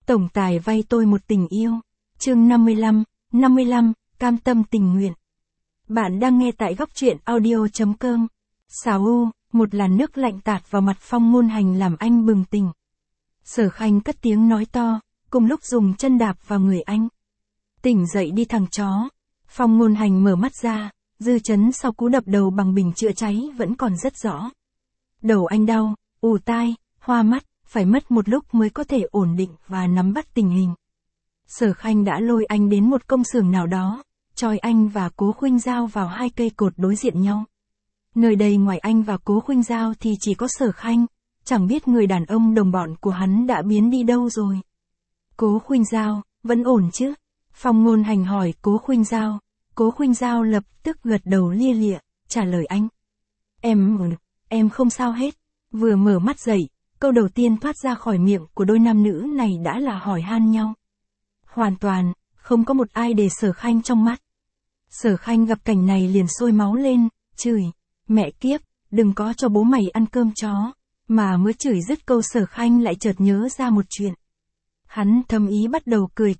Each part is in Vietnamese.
Tổng tài vay tôi một tình yêu. Chương 55, cam tâm tình nguyện. Bạn đang nghe tại góc truyện audio.com. Xào u, một làn nước lạnh tạt vào mặt Phong Ngôn Hành làm anh bừng tỉnh. Sở Khanh cất tiếng nói to, cùng lúc dùng chân đạp vào người anh. Tỉnh dậy đi thằng chó. Phong Ngôn Hành mở mắt ra, dư chấn sau cú đập đầu bằng bình chữa cháy vẫn còn rất rõ. Đầu anh đau, ù tai, hoa mắt, phải mất một lúc mới có thể ổn định và nắm bắt tình hình. Sở Khanh đã lôi anh đến một công xưởng nào đó, choi anh và Cố Khuynh Giao vào hai cây cột đối diện nhau. Nơi đây ngoài anh và Cố Khuynh Giao thì chỉ có Sở Khanh, chẳng biết người đàn ông đồng bọn của hắn đã biến đi đâu rồi. Cố Khuynh Giao, vẫn ổn chứ? Phong Ngôn Hành hỏi Cố Khuynh Giao. Cố Khuynh Giao lập tức gật đầu lia lịa, trả lời anh. Em không sao hết. Vừa mở mắt dậy, câu đầu tiên thoát ra khỏi miệng của đôi nam nữ này đã là hỏi han nhau. Hoàn toàn, không có một ai để Sở Khanh trong mắt. Sở Khanh gặp cảnh này liền sôi máu lên, chửi, mẹ kiếp, đừng có cho bố mày ăn cơm chó, mà mới chửi dứt câu Sở Khanh lại chợt nhớ ra một chuyện. Hắn thầm ý bắt đầu cười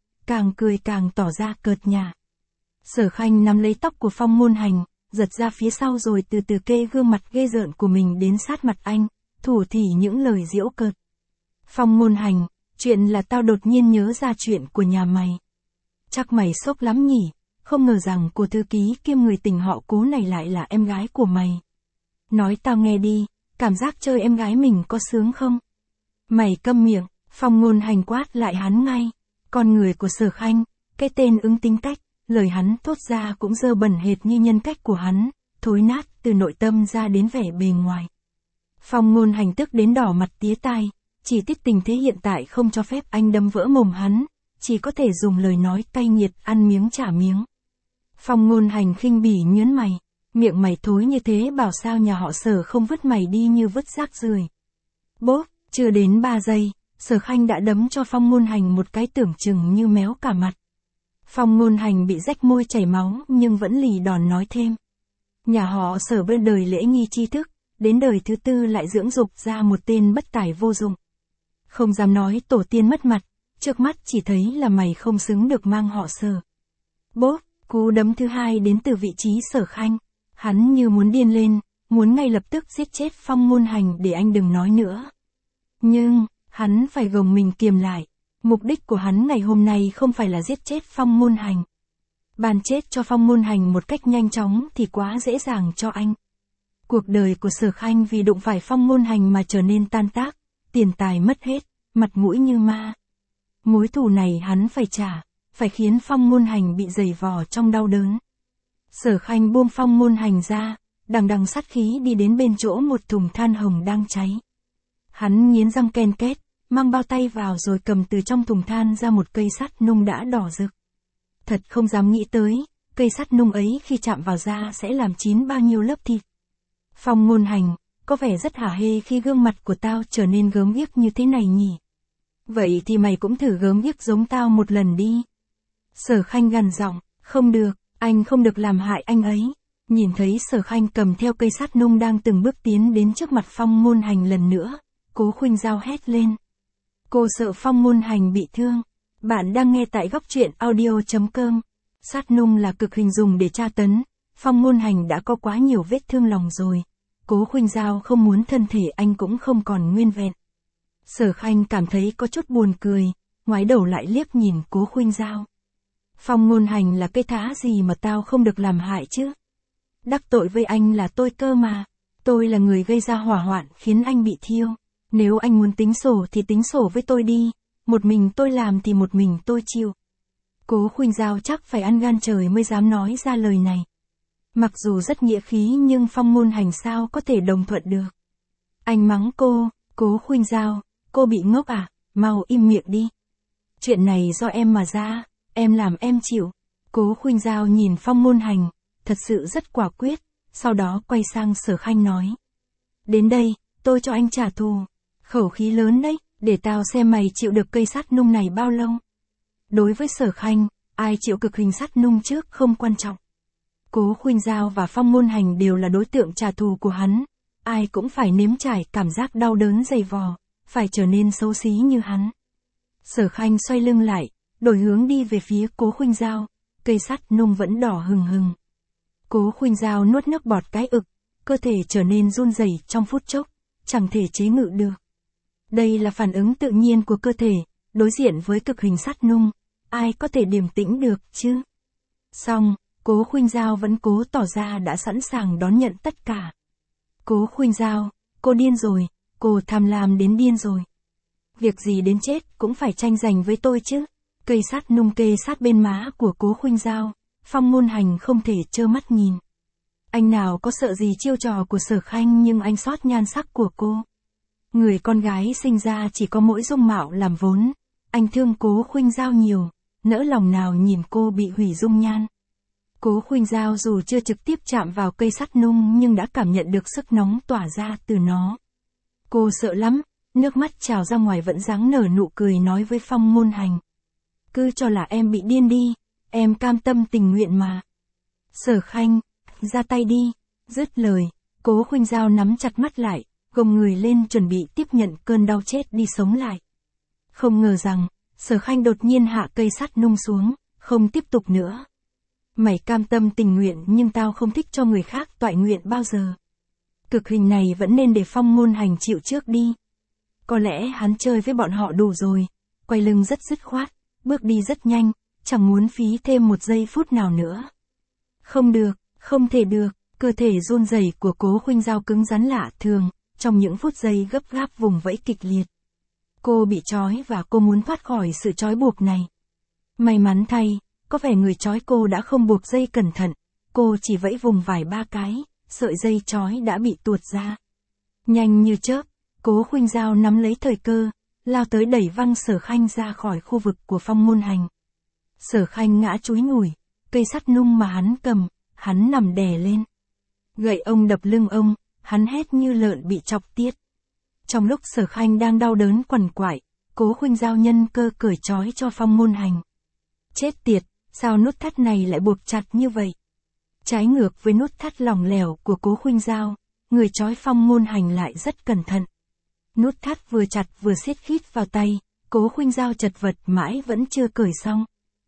càng tỏ ra cợt nhả. Sở Khanh nắm lấy tóc của Phong Ngôn Hành, giật ra phía sau rồi từ từ kê gương mặt ghê rợn của mình đến sát mặt anh, thủ thỉ những lời giễu cợt. Phong Ngôn Hành, chuyện là tao đột nhiên nhớ ra chuyện của nhà mày. Chắc mày sốc lắm nhỉ, không ngờ rằng cô thư ký kiêm người tình họ Cố này lại là em gái của mày. Nói tao nghe đi, cảm giác chơi em gái mình có sướng không? Mày câm miệng, Phong Ngôn Hành quát lại hắn ngay. Con người của Sở Khanh, cái tên ứng tính cách, lời hắn thốt ra cũng dơ bẩn hệt như nhân cách của hắn, thối nát từ nội tâm ra đến vẻ bề ngoài. Phong Ngôn Hành tức đến đỏ mặt tía tai, chỉ tiếc tình thế hiện tại không cho phép anh đâm vỡ mồm hắn, chỉ có thể dùng lời nói cay nghiệt ăn miếng trả miếng. Phong Ngôn Hành khinh bỉ nhớn mày, miệng mày thối như thế bảo sao nhà họ Sở không vứt mày đi như vứt rác rưởi. Bốp, chưa đến 3 giây, Sở Khanh đã đấm cho Phong Ngôn Hành một cái tưởng chừng như méo cả mặt. Phong Ngôn Hành bị rách môi chảy máu nhưng vẫn lì đòn nói thêm. Nhà họ Sở bên đời lễ nghi tri thức, đến đời thứ tư lại dưỡng dục ra một tên bất tài vô dụng. Không dám nói tổ tiên mất mặt, trước mắt chỉ thấy là mày không xứng được mang họ Sở. Bốp, cú đấm thứ hai đến từ vị trí Sở Khanh. Hắn như muốn điên lên, muốn ngay lập tức giết chết Phong Ngôn Hành để anh đừng nói nữa. Nhưng, hắn phải gồng mình kiềm lại. Mục đích của hắn ngày hôm nay không phải là giết chết Phong Ngôn Hành. Bàn chết cho Phong Ngôn Hành một cách nhanh chóng thì quá dễ dàng cho anh. Cuộc đời của Sở Khanh vì đụng phải Phong Ngôn Hành mà trở nên tan tác, tiền tài mất hết, mặt mũi như ma. Mối thù này hắn phải trả, phải khiến Phong Ngôn Hành bị giày vò trong đau đớn. Sở Khanh buông Phong Ngôn Hành ra, đằng sát khí đi đến bên chỗ một thùng than hồng đang cháy. Hắn nghiến răng ken két, mang bao tay vào rồi cầm từ trong thùng than ra một cây sắt nung đã đỏ rực. Thật không dám nghĩ tới, cây sắt nung ấy khi chạm vào da sẽ làm chín bao nhiêu lớp thịt. Phong Ngôn Hành, có vẻ rất hả hê khi gương mặt của tao trở nên gớm ghiếc như thế này nhỉ. Vậy thì mày cũng thử gớm ghiếc giống tao một lần đi. Sở Khanh gằn giọng, không được, anh không được làm hại anh ấy. Nhìn thấy Sở Khanh cầm theo cây sắt nung đang từng bước tiến đến trước mặt Phong Ngôn Hành lần nữa, Cố Khuynh Giao hét lên. Cô sợ Phong Ngôn Hành bị thương. Bạn đang nghe tại góc truyện audio.com. Sắt nung là cực hình dùng để tra tấn. Phong Ngôn Hành đã có quá nhiều vết thương lòng rồi. Cố Khuynh Giao không muốn thân thể anh cũng không còn nguyên vẹn. Sở Khanh cảm thấy có chút buồn cười, ngoái đầu lại liếc nhìn Cố Khuynh Giao. Phong Ngôn Hành là cái thá gì mà tao không được làm hại chứ? Đắc tội với anh là tôi cơ mà. Tôi là người gây ra hỏa hoạn khiến anh bị thiêu. Nếu anh muốn tính sổ thì tính sổ với tôi đi, một mình tôi làm thì một mình tôi chịu. Cố Khuynh Giao chắc phải ăn gan trời mới dám nói ra lời này. Mặc dù rất nghĩa khí nhưng Phong Ngôn Hành sao có thể đồng thuận được. Anh mắng cô, Cố Khuynh Giao, cô bị ngốc à, mau im miệng đi. Chuyện này do em mà ra, em làm em chịu. Cố Khuynh Giao nhìn Phong Ngôn Hành, thật sự rất quả quyết, sau đó quay sang Sở Khanh nói. Đến đây, tôi cho anh trả thù. Khẩu khí lớn đấy, để tao xem mày chịu được cây sắt nung này bao lâu. Đối với Sở Khanh, ai chịu cực hình sắt nung trước không quan trọng. Cố Khuynh Giao và Phong Ngôn Hành đều là đối tượng trả thù của hắn. Ai cũng phải nếm trải cảm giác đau đớn dày vò, phải trở nên xấu xí như hắn. Sở Khanh xoay lưng lại, đổi hướng đi về phía Cố Khuynh Giao, cây sắt nung vẫn đỏ hừng hừng. Cố Khuynh Giao nuốt nước bọt cái ực, cơ thể trở nên run rẩy trong phút chốc, chẳng thể chế ngự được. Đây là phản ứng tự nhiên của cơ thể, đối diện với cực hình sắt nung, ai có thể điềm tĩnh được chứ? Song, Cố Khuynh Giao vẫn cố tỏ ra đã sẵn sàng đón nhận tất cả. Cố Khuynh Giao, cô điên rồi, cô tham lam đến điên rồi. Việc gì đến chết cũng phải tranh giành với tôi chứ. Cây sắt nung kê sát bên má của Cố Khuynh Giao, Phong Ngôn Hành không thể trơ mắt nhìn. Anh nào có sợ gì chiêu trò của Sở Khanh, nhưng anh xót nhan sắc của cô. Người con gái sinh ra chỉ có mỗi dung mạo làm vốn, anh thương Cố Khuynh Giao nhiều, nỡ lòng nào nhìn cô bị hủy dung nhan. Cố Khuynh Giao dù chưa trực tiếp chạm vào cây sắt nung nhưng đã cảm nhận được sức nóng tỏa ra từ nó. Cô sợ lắm, nước mắt trào ra ngoài vẫn dáng nở nụ cười nói với Phong Ngôn Hành. Cứ cho là em bị điên đi, em cam tâm tình nguyện mà. Sở Khanh, ra tay đi. Dứt lời, Cố Khuynh Giao nắm chặt mắt lại, gồng người lên chuẩn bị tiếp nhận cơn đau chết đi sống lại. Không ngờ rằng, Sở Khanh đột nhiên hạ cây sắt nung xuống, không tiếp tục nữa. Mày cam tâm tình nguyện nhưng tao không thích cho người khác toại nguyện bao giờ. Cực hình này vẫn nên để Phong Ngôn Hành chịu trước đi. Có lẽ hắn chơi với bọn họ đủ rồi, quay lưng rất dứt khoát, bước đi rất nhanh, chẳng muốn phí thêm một giây phút nào nữa. Không được, không thể được, cơ thể run rẩy của Cố Khuynh Giao cứng rắn lạ thường, trong những phút giây gấp gáp vùng vẫy kịch liệt. Cô bị trói và cô muốn thoát khỏi sự trói buộc này. May mắn thay, có vẻ người trói cô đã không buộc dây cẩn thận, cô chỉ vẫy vùng vài ba cái, sợi dây trói đã bị tuột ra. Nhanh như chớp, Cố Khuynh Giao nắm lấy thời cơ, lao tới đẩy văng Sở Khanh ra khỏi khu vực của Phong Ngôn Hành. Sở Khanh ngã chúi nhủi, cây sắt nung mà hắn cầm, hắn nằm đè lên. Gậy ông đập lưng ông, hắn hét như lợn bị chọc tiết. Trong lúc Sở Khanh đang đau đớn quằn quại, Cố Khuynh Giao nhân cơ cởi trói cho Phong Ngôn Hành. Chết tiệt, sao nút thắt này lại buộc chặt như vậy? Trái ngược với nút thắt lỏng lẻo của Cố Khuynh Giao, người trói Phong Ngôn Hành lại rất cẩn thận. Nút thắt vừa chặt vừa siết khít vào tay, Cố Khuynh Giao chật vật mãi vẫn chưa cởi xong.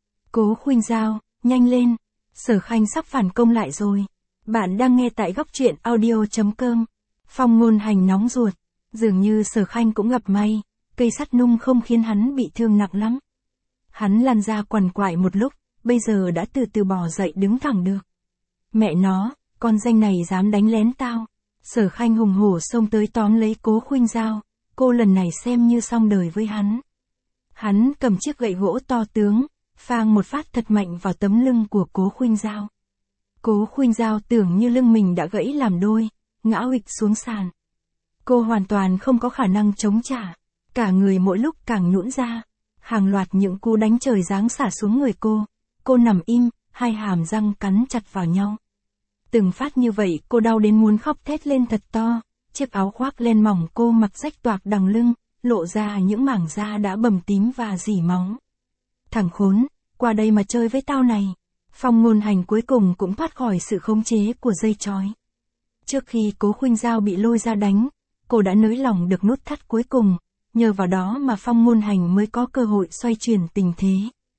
Cố Khuynh Giao, nhanh lên, Sở Khanh sắp phản công lại rồi. Bạn đang nghe tại góc truyện audio.com. Phong Ngôn Hành nóng ruột, dường như Sở Khanh cũng gặp may, cây sắt nung không khiến hắn bị thương nặng lắm. Hắn lăn ra quằn quại một lúc, bây giờ đã từ từ bò dậy đứng thẳng được. Mẹ nó, con danh này dám đánh lén tao. Sở Khanh hùng hổ xông tới tóm lấy Cố Khuynh Giao, cô lần này xem như xong đời với hắn. Hắn cầm chiếc gậy gỗ to tướng, phang một phát thật mạnh vào tấm lưng của Cố Khuynh Giao. Cố Khuynh Giao tưởng như lưng mình đã gãy làm đôi, ngã huỵch xuống sàn. Cô hoàn toàn không có khả năng chống trả, cả người mỗi lúc càng nhũn ra, hàng loạt những cú đánh trời giáng xả xuống người cô nằm im, hai hàm răng cắn chặt vào nhau. Từng phát như vậy cô đau đến muốn khóc thét lên thật to, chiếc áo khoác len mỏng cô mặc rách toạc đằng lưng, lộ ra những mảng da đã bầm tím và rỉ máu. Thằng khốn, qua đây mà chơi với tao này. Phong Ngôn Hành cuối cùng cũng thoát khỏi sự khống chế của dây trói. Trước khi Cố Khuynh Giao bị lôi ra đánh, cô đã nới lỏng được nút thắt cuối cùng, nhờ vào đó mà Phong Ngôn Hành mới có cơ hội xoay chuyển tình thế.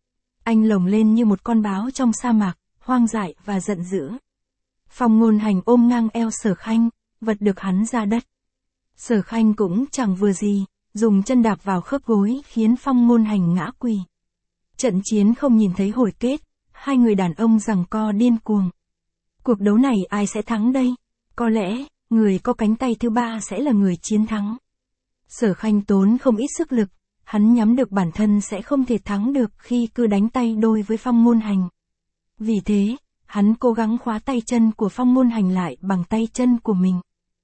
Anh lồng lên như một con báo trong sa mạc, hoang dại và giận dữ. Phong Ngôn Hành ôm ngang eo Sở Khanh, vật được hắn ra đất. Sở Khanh cũng chẳng vừa gì, dùng chân đạp vào khớp gối khiến Phong Ngôn Hành ngã quỳ. Trận chiến không nhìn thấy hồi kết, hai người đàn ông giằng co điên cuồng. Cuộc đấu này ai sẽ thắng đây? Có lẽ, người có cánh tay thứ ba sẽ là người chiến thắng. Sở Khanh tốn không ít sức lực, hắn nhắm được bản thân sẽ không thể thắng được khi cứ đánh tay đôi với Phong Ngôn Hành. Vì thế, hắn cố gắng khóa tay chân của Phong Ngôn Hành lại bằng tay chân của mình.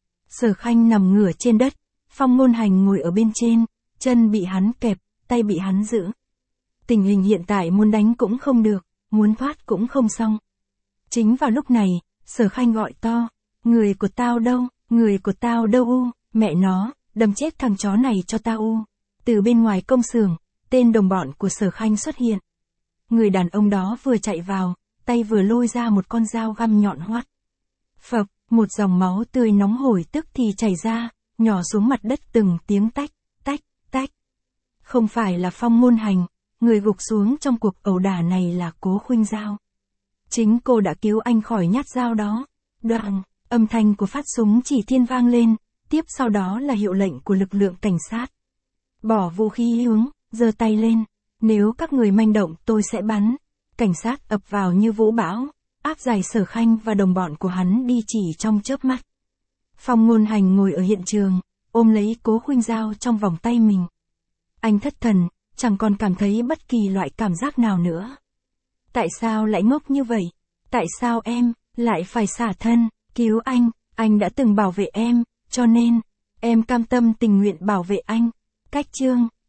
Sở Khanh nằm ngửa trên đất, Phong Ngôn Hành ngồi ở bên trên, chân bị hắn kẹp, tay bị hắn giữ. Tình hình hiện tại muốn đánh cũng không được, muốn thoát cũng không xong. Chính vào lúc này, Sở Khanh gọi to, người của tao đâu, người của tao đâu u, mẹ nó, đâm chết thằng chó này cho tao u. Từ bên ngoài công xưởng, tên đồng bọn của Sở Khanh xuất hiện. Người đàn ông đó vừa chạy vào, tay vừa lôi ra một con dao găm nhọn hoắt. Phập, một dòng máu tươi nóng hổi tức thì chảy ra, nhỏ xuống mặt đất từng tiếng tách, tách, tách. Không phải là Phong Ngôn Hành, người gục xuống trong cuộc ẩu đả này là Cố Khuynh Giao. Chính cô đã cứu anh khỏi nhát dao đó. Đoạn, âm thanh của phát súng chỉ thiên vang lên, tiếp sau đó là hiệu lệnh của lực lượng cảnh sát. Bỏ vũ khí xuống, giơ tay lên, nếu các người manh động tôi sẽ bắn. Cảnh sát ập vào như vũ bão, áp giải Sở Khanh và đồng bọn của hắn đi chỉ trong chớp mắt. Phong Ngôn Hành ngồi ở hiện trường, ôm lấy Cố Khuynh Giao trong vòng tay mình. Anh thất thần, chẳng còn cảm thấy bất kỳ loại cảm giác nào nữa. Tại sao lại ngốc như vậy? Tại sao em lại phải xả thân, cứu anh đã từng bảo vệ em, cho nên, em cam tâm tình nguyện bảo vệ anh. Cách chương